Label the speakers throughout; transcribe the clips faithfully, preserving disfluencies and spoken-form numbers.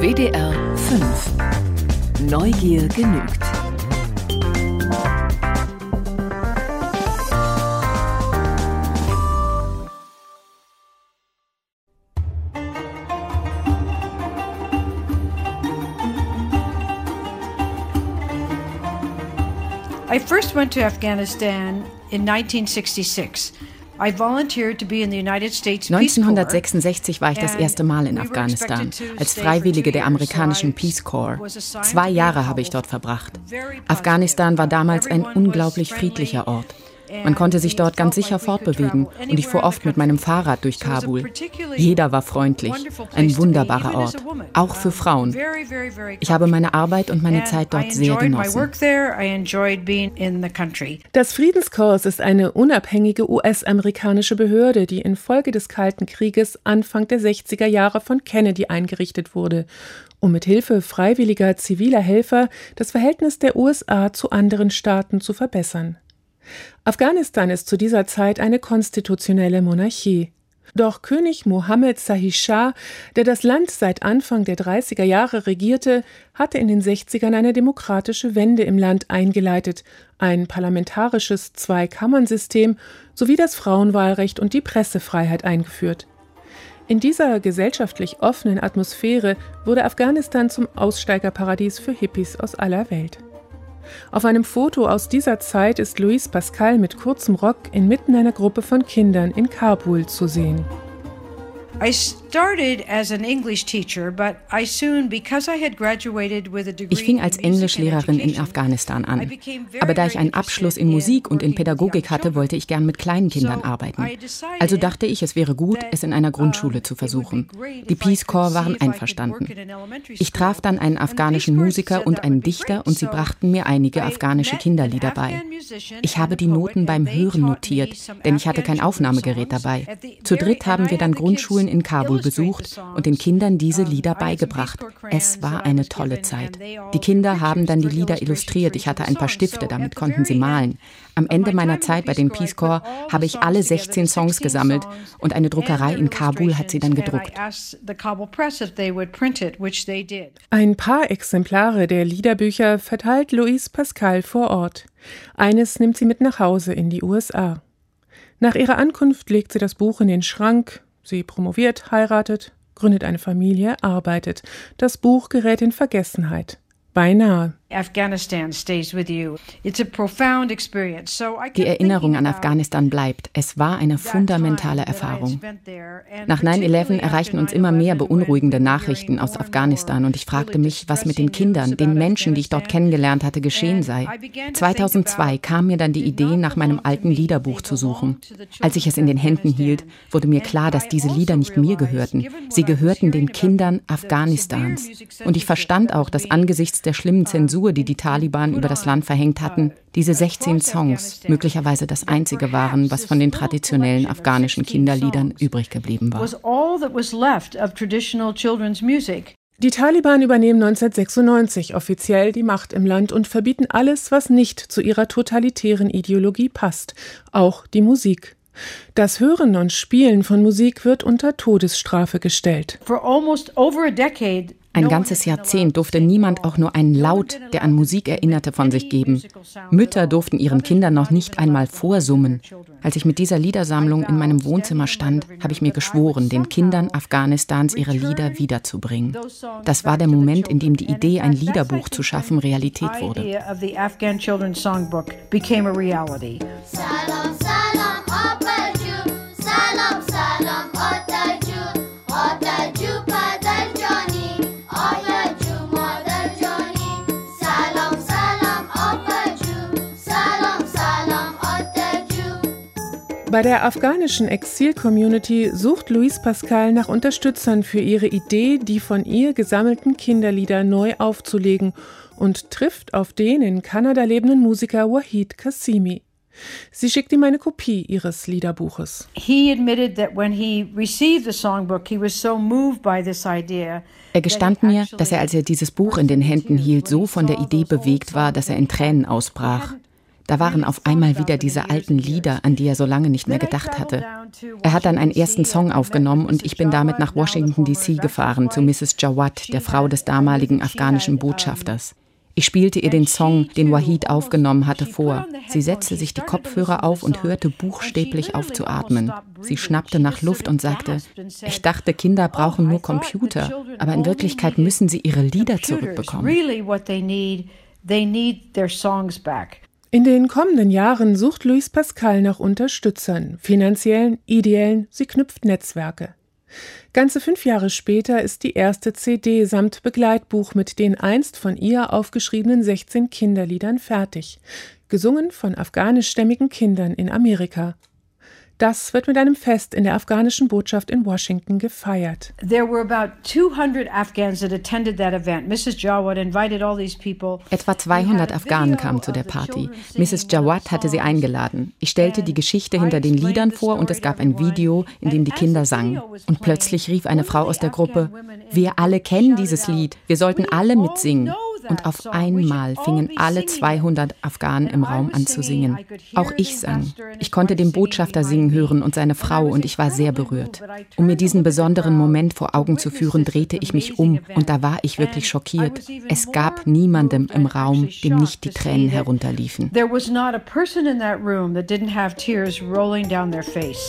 Speaker 1: W D R fünf. Neugier genügt.
Speaker 2: I first went to Afghanistan in nineteen sixty-six. I volunteered to be in the United States Peace Corps.
Speaker 3: neunzehnhundertsechsundsechzig war ich das erste Mal in Afghanistan, als Freiwillige der amerikanischen Peace Corps. Zwei Jahre habe ich dort verbracht. Afghanistan war damals ein unglaublich friedlicher Ort. Man konnte sich dort ganz sicher fortbewegen und ich fuhr oft mit meinem Fahrrad durch Kabul. Jeder war freundlich, ein wunderbarer Ort, auch für Frauen. Ich habe meine Arbeit und meine Zeit dort sehr genossen.
Speaker 4: Das Friedenskorps ist eine unabhängige U S-amerikanische Behörde, die infolge des Kalten Krieges Anfang der sechziger Jahre von Kennedy eingerichtet wurde, um mit Hilfe freiwilliger ziviler Helfer das Verhältnis der U S A zu anderen Staaten zu verbessern. Afghanistan ist zu dieser Zeit eine konstitutionelle Monarchie. Doch König Mohammed Zahi Shah, der das Land seit Anfang der dreißiger Jahre regierte, hatte in den sechzigern eine demokratische Wende im Land eingeleitet, ein parlamentarisches Zwei-Kammern-System sowie das Frauenwahlrecht und die Pressefreiheit eingeführt. In dieser gesellschaftlich offenen Atmosphäre wurde Afghanistan zum Aussteigerparadies für Hippies aus aller Welt. Auf einem Foto aus dieser Zeit ist Louise Pascal mit kurzem Rock inmitten einer Gruppe von Kindern in Kabul zu sehen.
Speaker 2: Ich
Speaker 3: fing als Englischlehrerin in Afghanistan an. Aber da ich einen Abschluss in Musik und in Pädagogik hatte, wollte ich gern mit kleinen Kindern arbeiten. Also dachte ich, es wäre gut, es in einer Grundschule zu versuchen. Die Peace Corps waren einverstanden. Ich traf dann einen afghanischen Musiker und einen Dichter und sie brachten mir einige afghanische Kinderlieder bei. Ich habe die Noten beim Hören notiert, denn ich hatte kein Aufnahmegerät dabei. Zu dritt haben wir dann Grundschulen in Kabul besucht und den Kindern diese Lieder beigebracht. Es war eine tolle Zeit. Die Kinder haben dann die Lieder illustriert. Ich hatte ein paar Stifte, damit konnten sie malen. Am Ende meiner Zeit bei den Peace Corps habe ich alle sechzehn Songs gesammelt und eine Druckerei in Kabul hat sie dann gedruckt.
Speaker 4: Ein paar Exemplare der Liederbücher verteilt Louise Pascal vor Ort. Eines nimmt sie mit nach Hause in die U S A. Nach ihrer Ankunft legt sie das Buch in den Schrank. Sie promoviert, heiratet, gründet eine Familie, arbeitet. Das Buch gerät in Vergessenheit. Beinahe.
Speaker 3: Die Erinnerung an Afghanistan bleibt. Es war eine fundamentale Erfahrung. Nach neun elf erreichten uns immer mehr beunruhigende Nachrichten aus Afghanistan und ich fragte mich, was mit den Kindern, den Menschen, die ich dort kennengelernt hatte, geschehen sei. zweitausendzwei kam mir dann die Idee, nach meinem alten Liederbuch zu suchen. Als ich es in den Händen hielt, wurde mir klar, dass diese Lieder nicht mir gehörten. Sie gehörten den Kindern Afghanistans. Und ich verstand auch, dass angesichts der schlimmen Zensur, die die Taliban über das Land verhängt hatten, diese sechzehn Songs möglicherweise das einzige waren, was von den traditionellen afghanischen Kinderliedern übrig geblieben war.
Speaker 4: Die Taliban übernehmen neunzehnhundertsechsundneunzig offiziell die Macht im Land und verbieten alles, was nicht zu ihrer totalitären Ideologie passt, auch die Musik. Das Hören und Spielen von Musik wird unter Todesstrafe gestellt.
Speaker 3: Ein ganzes Jahrzehnt durfte niemand auch nur einen Laut, der an Musik erinnerte, von sich geben. Mütter durften ihren Kindern noch nicht einmal vorsummen. Als ich mit dieser Liedersammlung in meinem Wohnzimmer stand, habe ich mir geschworen, den Kindern Afghanistans ihre Lieder wiederzubringen. Das war der Moment, in dem die Idee, ein Liederbuch zu schaffen, Realität wurde.
Speaker 4: Bei der afghanischen Exil-Community sucht Louise Pascal nach Unterstützern für ihre Idee, die von ihr gesammelten Kinderlieder neu aufzulegen und trifft auf den in Kanada lebenden Musiker Wahid Qasimi. Sie schickt ihm eine Kopie ihres Liederbuches.
Speaker 3: Er gestand mir, dass er, als er dieses Buch in den Händen hielt, so von der Idee bewegt war, dass er in Tränen ausbrach. Da waren auf einmal wieder diese alten Lieder, an die er so lange nicht mehr gedacht hatte. Er hat dann einen ersten Song aufgenommen und ich bin damit nach Washington D C gefahren, zu Misses Jawad, der Frau des damaligen afghanischen Botschafters. Ich spielte ihr den Song, den Wahid aufgenommen hatte, vor. Sie setzte sich die Kopfhörer auf und hörte buchstäblich auf zu atmen. Sie schnappte nach Luft und sagte, ich dachte, Kinder brauchen nur Computer, aber in Wirklichkeit müssen sie ihre Lieder zurückbekommen.
Speaker 4: In den kommenden Jahren sucht Louise Pascal nach Unterstützern, finanziellen, ideellen, sie knüpft Netzwerke. Ganze fünf Jahre später ist die erste C D samt Begleitbuch mit den einst von ihr aufgeschriebenen sechzehn Kinderliedern fertig, gesungen von afghanischstämmigen Kindern in Amerika. Das wird mit einem Fest in der afghanischen Botschaft in Washington gefeiert.
Speaker 2: There were about two hundred Afghans that attended that event. Misses Jawad invited all these people.
Speaker 3: Etwa zweihundert Afghanen kamen zu der Party. Misses Jawad hatte sie eingeladen. Ich stellte die Geschichte hinter den Liedern vor und es gab ein Video, in dem die Kinder sangen. Und plötzlich rief eine Frau aus der Gruppe, wir alle kennen dieses Lied, wir sollten alle mitsingen. Und auf einmal fingen alle zweihundert Afghanen im Raum an zu singen. Auch ich sang. Ich konnte den Botschafter singen hören und seine Frau und ich war sehr berührt. Um mir diesen besonderen Moment vor Augen zu führen, drehte ich mich um und da war ich wirklich schockiert. Es gab niemanden im Raum, dem nicht die Tränen herunterliefen.
Speaker 2: There was not a person in that room that didn't have tears rolling down their face.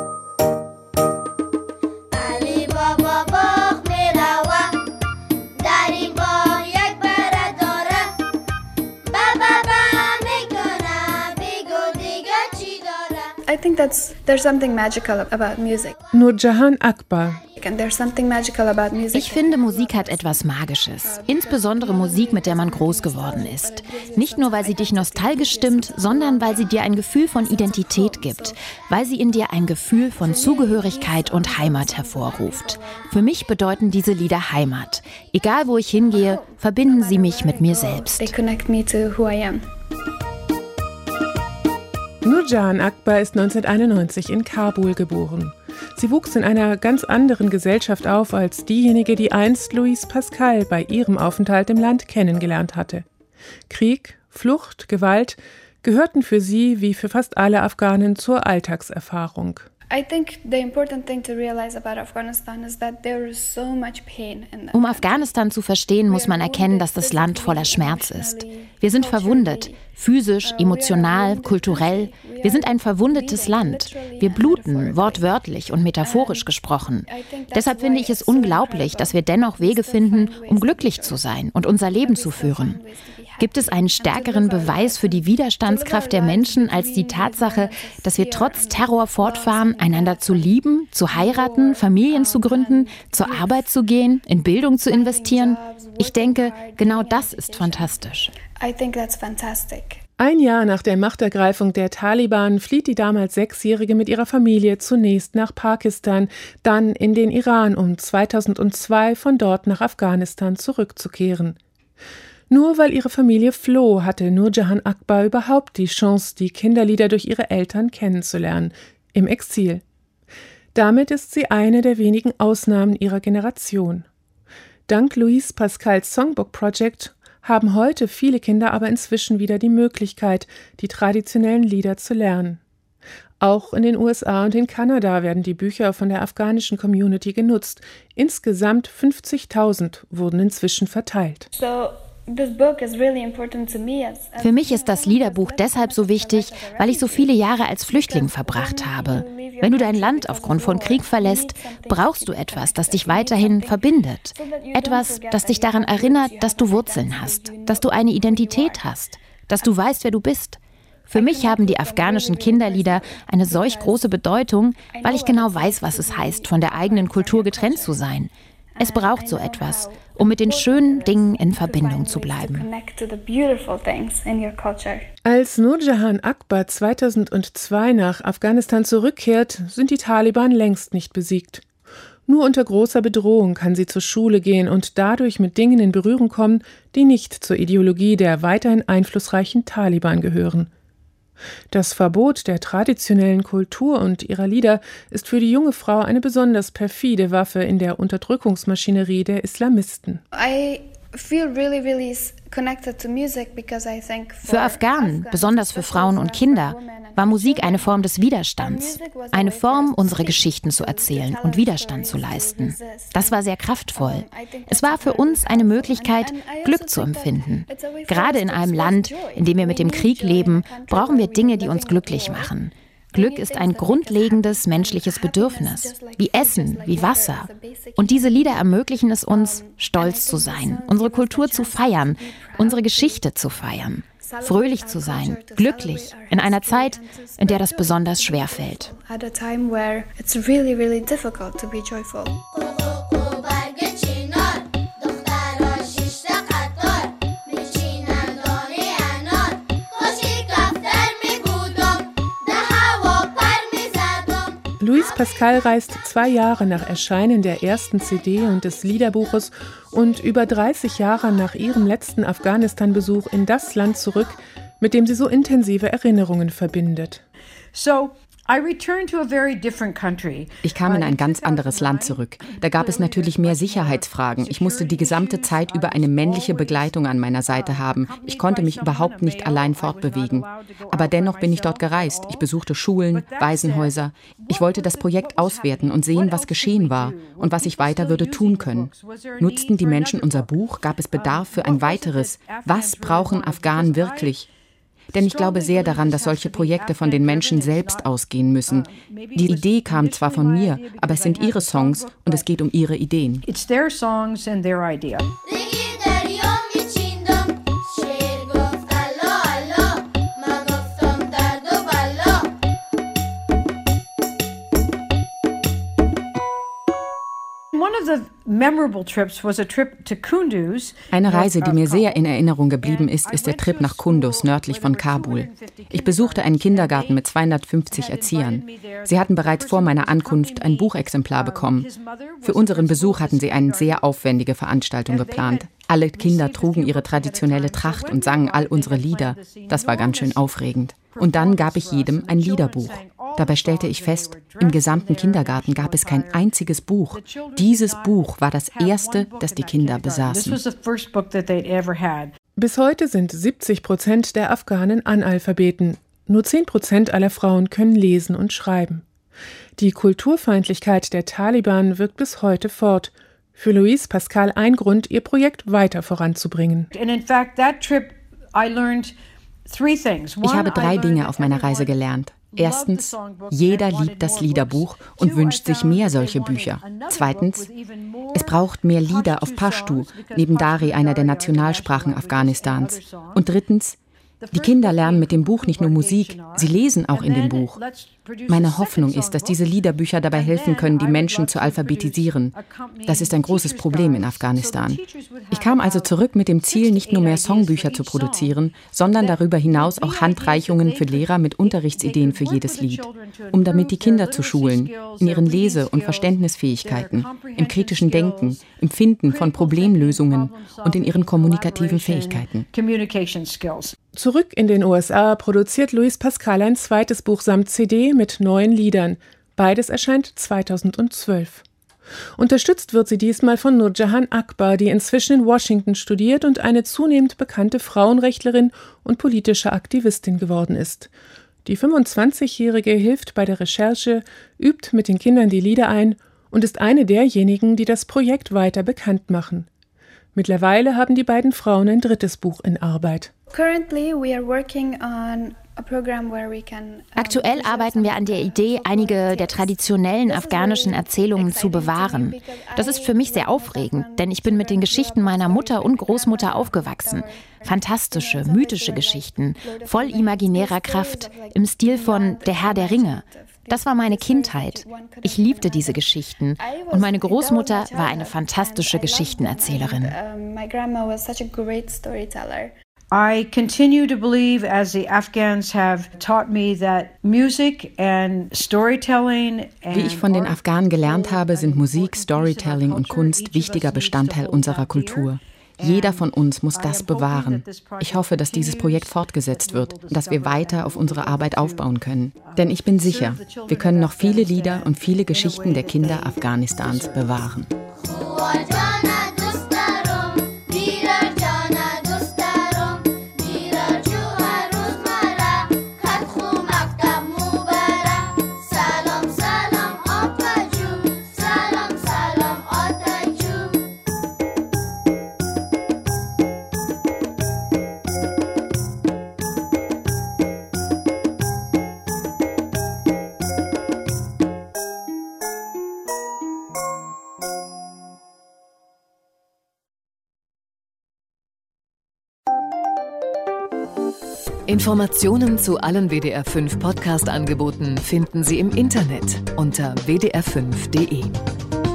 Speaker 5: I think that's there's something magical about music.
Speaker 4: Nurjahan Akbar.
Speaker 5: And there's something magical about music.
Speaker 6: Ich finde, Musik hat etwas Magisches. Insbesondere Musik, mit der man groß geworden ist. Nicht nur, weil sie dich nostalgisch stimmt, sondern weil sie dir ein Gefühl von Identität gibt. Weil sie in dir ein Gefühl von Zugehörigkeit und Heimat hervorruft. Für mich bedeuten diese Lieder Heimat. Egal, wo ich hingehe, verbinden sie mich mit mir selbst.
Speaker 5: They connect me to who I am.
Speaker 4: Nurjahan Akbar ist neunzehnhunderteinundneunzig in Kabul geboren. Sie wuchs in einer ganz anderen Gesellschaft auf als diejenige, die einst Louise Pascal bei ihrem Aufenthalt im Land kennengelernt hatte. Krieg, Flucht, Gewalt gehörten für sie, wie für fast alle Afghanen, zur Alltagserfahrung.
Speaker 6: Um Afghanistan zu verstehen, muss man erkennen, dass das Land voller Schmerz ist. Wir sind verwundet, physisch, emotional, kulturell. Wir sind ein verwundetes Land. Wir bluten, wortwörtlich und metaphorisch gesprochen. Deshalb finde ich es unglaublich, dass wir dennoch Wege finden, um glücklich zu sein und unser Leben zu führen. Gibt es einen stärkeren Beweis für die Widerstandskraft der Menschen als die Tatsache, dass wir trotz Terror fortfahren, einander zu lieben, zu heiraten, Familien zu gründen, zur Arbeit zu gehen, in Bildung zu investieren? Ich denke, genau das ist fantastisch.
Speaker 5: I think that's fantastic.
Speaker 4: Ein Jahr nach der Machtergreifung der Taliban flieht die damals Sechsjährige mit ihrer Familie zunächst nach Pakistan, dann in den Iran, um zweitausendzwei von dort nach Afghanistan zurückzukehren. Nur weil ihre Familie floh, hatte Nurjahan Akbar überhaupt die Chance, die Kinderlieder durch ihre Eltern kennenzulernen, im Exil. Damit ist sie eine der wenigen Ausnahmen ihrer Generation. Dank Louise Pascals Songbook Project haben heute viele Kinder aber inzwischen wieder die Möglichkeit, die traditionellen Lieder zu lernen. Auch in den U S A und in Kanada werden die Bücher von der afghanischen Community genutzt. Insgesamt fünfzigtausend wurden inzwischen verteilt.
Speaker 5: So
Speaker 6: Für mich ist das Liederbuch deshalb so wichtig, weil ich so viele Jahre als Flüchtling verbracht habe. Wenn du dein Land aufgrund von Krieg verlässt, brauchst du etwas, das dich weiterhin verbindet. Etwas, das dich daran erinnert, dass du Wurzeln hast, dass du eine Identität hast, dass du weißt, wer du bist. Für mich haben die afghanischen Kinderlieder eine solch große Bedeutung, weil ich genau weiß, was es heißt, von der eigenen Kultur getrennt zu sein. Es braucht so etwas, um mit den schönen Dingen in Verbindung zu bleiben.
Speaker 4: Als Nurjahan Akbar zweitausendzwei nach Afghanistan zurückkehrt, sind die Taliban längst nicht besiegt. Nur unter großer Bedrohung kann sie zur Schule gehen und dadurch mit Dingen in Berührung kommen, die nicht zur Ideologie der weiterhin einflussreichen Taliban gehören. Das Verbot der traditionellen Kultur und ihrer Lieder ist für die junge Frau eine besonders perfide Waffe in der Unterdrückungsmaschinerie der Islamisten.
Speaker 5: I
Speaker 6: Für Afghanen, besonders für Frauen und Kinder, war Musik eine Form des Widerstands, eine Form, unsere Geschichten zu erzählen und Widerstand zu leisten. Das war sehr kraftvoll. Es war für uns eine Möglichkeit, Glück zu empfinden. Gerade in einem Land, in dem wir mit dem Krieg leben, brauchen wir Dinge, die uns glücklich machen. Glück ist ein grundlegendes menschliches Bedürfnis, wie Essen, wie Wasser. Und diese Lieder ermöglichen es uns, stolz zu sein, unsere Kultur zu feiern, unsere Geschichte zu feiern, fröhlich zu sein, glücklich, in einer Zeit, in der das besonders schwer fällt.
Speaker 4: Louise Pascal reist zwei Jahre nach Erscheinen der ersten C D und des Liederbuches und über dreißig Jahre nach ihrem letzten Afghanistan-Besuch in das Land zurück, mit dem sie so intensive Erinnerungen verbindet.
Speaker 2: So I returned to a very different country.
Speaker 3: Ich kam in ein ganz anderes Land zurück. Da gab es natürlich mehr Sicherheitsfragen. Ich musste die gesamte Zeit über eine männliche Begleitung an meiner Seite haben. Ich konnte mich überhaupt nicht allein fortbewegen. Aber dennoch bin ich dort gereist. Ich besuchte Schulen, Waisenhäuser. Ich wollte das Projekt auswerten und sehen, was geschehen war und was ich weiter würde tun können. Nutzten die Menschen unser Buch? Gab es Bedarf für ein weiteres? Was brauchen Afghanen wirklich? Denn ich glaube sehr daran, dass solche Projekte von den Menschen selbst ausgehen müssen. Die Idee kam zwar von mir, aber es sind ihre Songs und es geht um ihre Ideen.
Speaker 2: It's their songs and their idea.
Speaker 3: Eine Reise, die mir sehr in Erinnerung geblieben ist, ist der Trip nach Kunduz, nördlich von Kabul. Ich besuchte einen Kindergarten mit zweihundertfünfzig Erziehern. Sie hatten bereits vor meiner Ankunft ein Buchexemplar bekommen. Für unseren Besuch hatten sie eine sehr aufwendige Veranstaltung geplant. Alle Kinder trugen ihre traditionelle Tracht und sangen all unsere Lieder. Das war ganz schön aufregend. Und dann gab ich jedem ein Liederbuch. Dabei stellte ich fest, im gesamten Kindergarten gab es kein einziges Buch. Dieses Buch war das erste, das die Kinder besaßen.
Speaker 4: Bis heute sind siebzig Prozent der Afghanen Analphabeten. Nur zehn Prozent aller Frauen können lesen und schreiben. Die Kulturfeindlichkeit der Taliban wirkt bis heute fort. Für Louise Pascal ein Grund, ihr Projekt weiter voranzubringen.
Speaker 3: Ich habe drei Dinge auf meiner Reise gelernt. Erstens, jeder liebt das Liederbuch und wünscht sich mehr solche Bücher. Zweitens, es braucht mehr Lieder auf Pashtu, neben Dari, einer der Nationalsprachen Afghanistans. Und drittens, die Kinder lernen mit dem Buch nicht nur Musik, sie lesen auch in dem Buch. Meine Hoffnung ist, dass diese Liederbücher dabei helfen können, die Menschen zu alphabetisieren. Das ist ein großes Problem in Afghanistan. Ich kam also zurück mit dem Ziel, nicht nur mehr Songbücher zu produzieren, sondern darüber hinaus auch Handreichungen für Lehrer mit Unterrichtsideen für jedes Lied, um damit die Kinder zu schulen, in ihren Lese- und Verständnisfähigkeiten, im kritischen Denken, im Finden von Problemlösungen und in ihren kommunikativen Fähigkeiten.
Speaker 4: Zurück in den U S A produziert Louise Pascal ein zweites Buch samt C D mit neuen Liedern. Beides erscheint zweitausendzwölf. Unterstützt wird sie diesmal von Nurjahan Akbar, die inzwischen in Washington studiert und eine zunehmend bekannte Frauenrechtlerin und politische Aktivistin geworden ist. Die fünfundzwanzigjährige hilft bei der Recherche, übt mit den Kindern die Lieder ein und ist eine derjenigen, die das Projekt weiter bekannt machen. Mittlerweile haben die beiden Frauen ein drittes Buch in Arbeit.
Speaker 6: Aktuell arbeiten wir an der Idee, einige der traditionellen afghanischen Erzählungen zu bewahren. Das ist für mich sehr aufregend, denn ich bin mit den Geschichten meiner Mutter und Großmutter aufgewachsen. Fantastische, mythische Geschichten, voll imaginärer Kraft, im Stil von Der Herr der Ringe. Das war meine Kindheit. Ich liebte diese Geschichten und meine Großmutter war eine fantastische Geschichtenerzählerin.
Speaker 2: I continue to believe, as the Afghans have taught me, that music and storytelling and
Speaker 3: Wie ich von den Afghanen gelernt habe, sind Musik, Storytelling und Kunst wichtiger Bestandteil unserer Kultur. Jeder von uns muss das bewahren. Ich hoffe, dass dieses Projekt fortgesetzt wird und dass wir weiter auf unsere Arbeit aufbauen können. Denn ich bin sicher, wir können noch viele Lieder und viele Geschichten der Kinder Afghanistans bewahren.
Speaker 1: Informationen zu allen W D R fünf Podcast-Angeboten finden Sie im Internet unter w d r fünf punkt d e.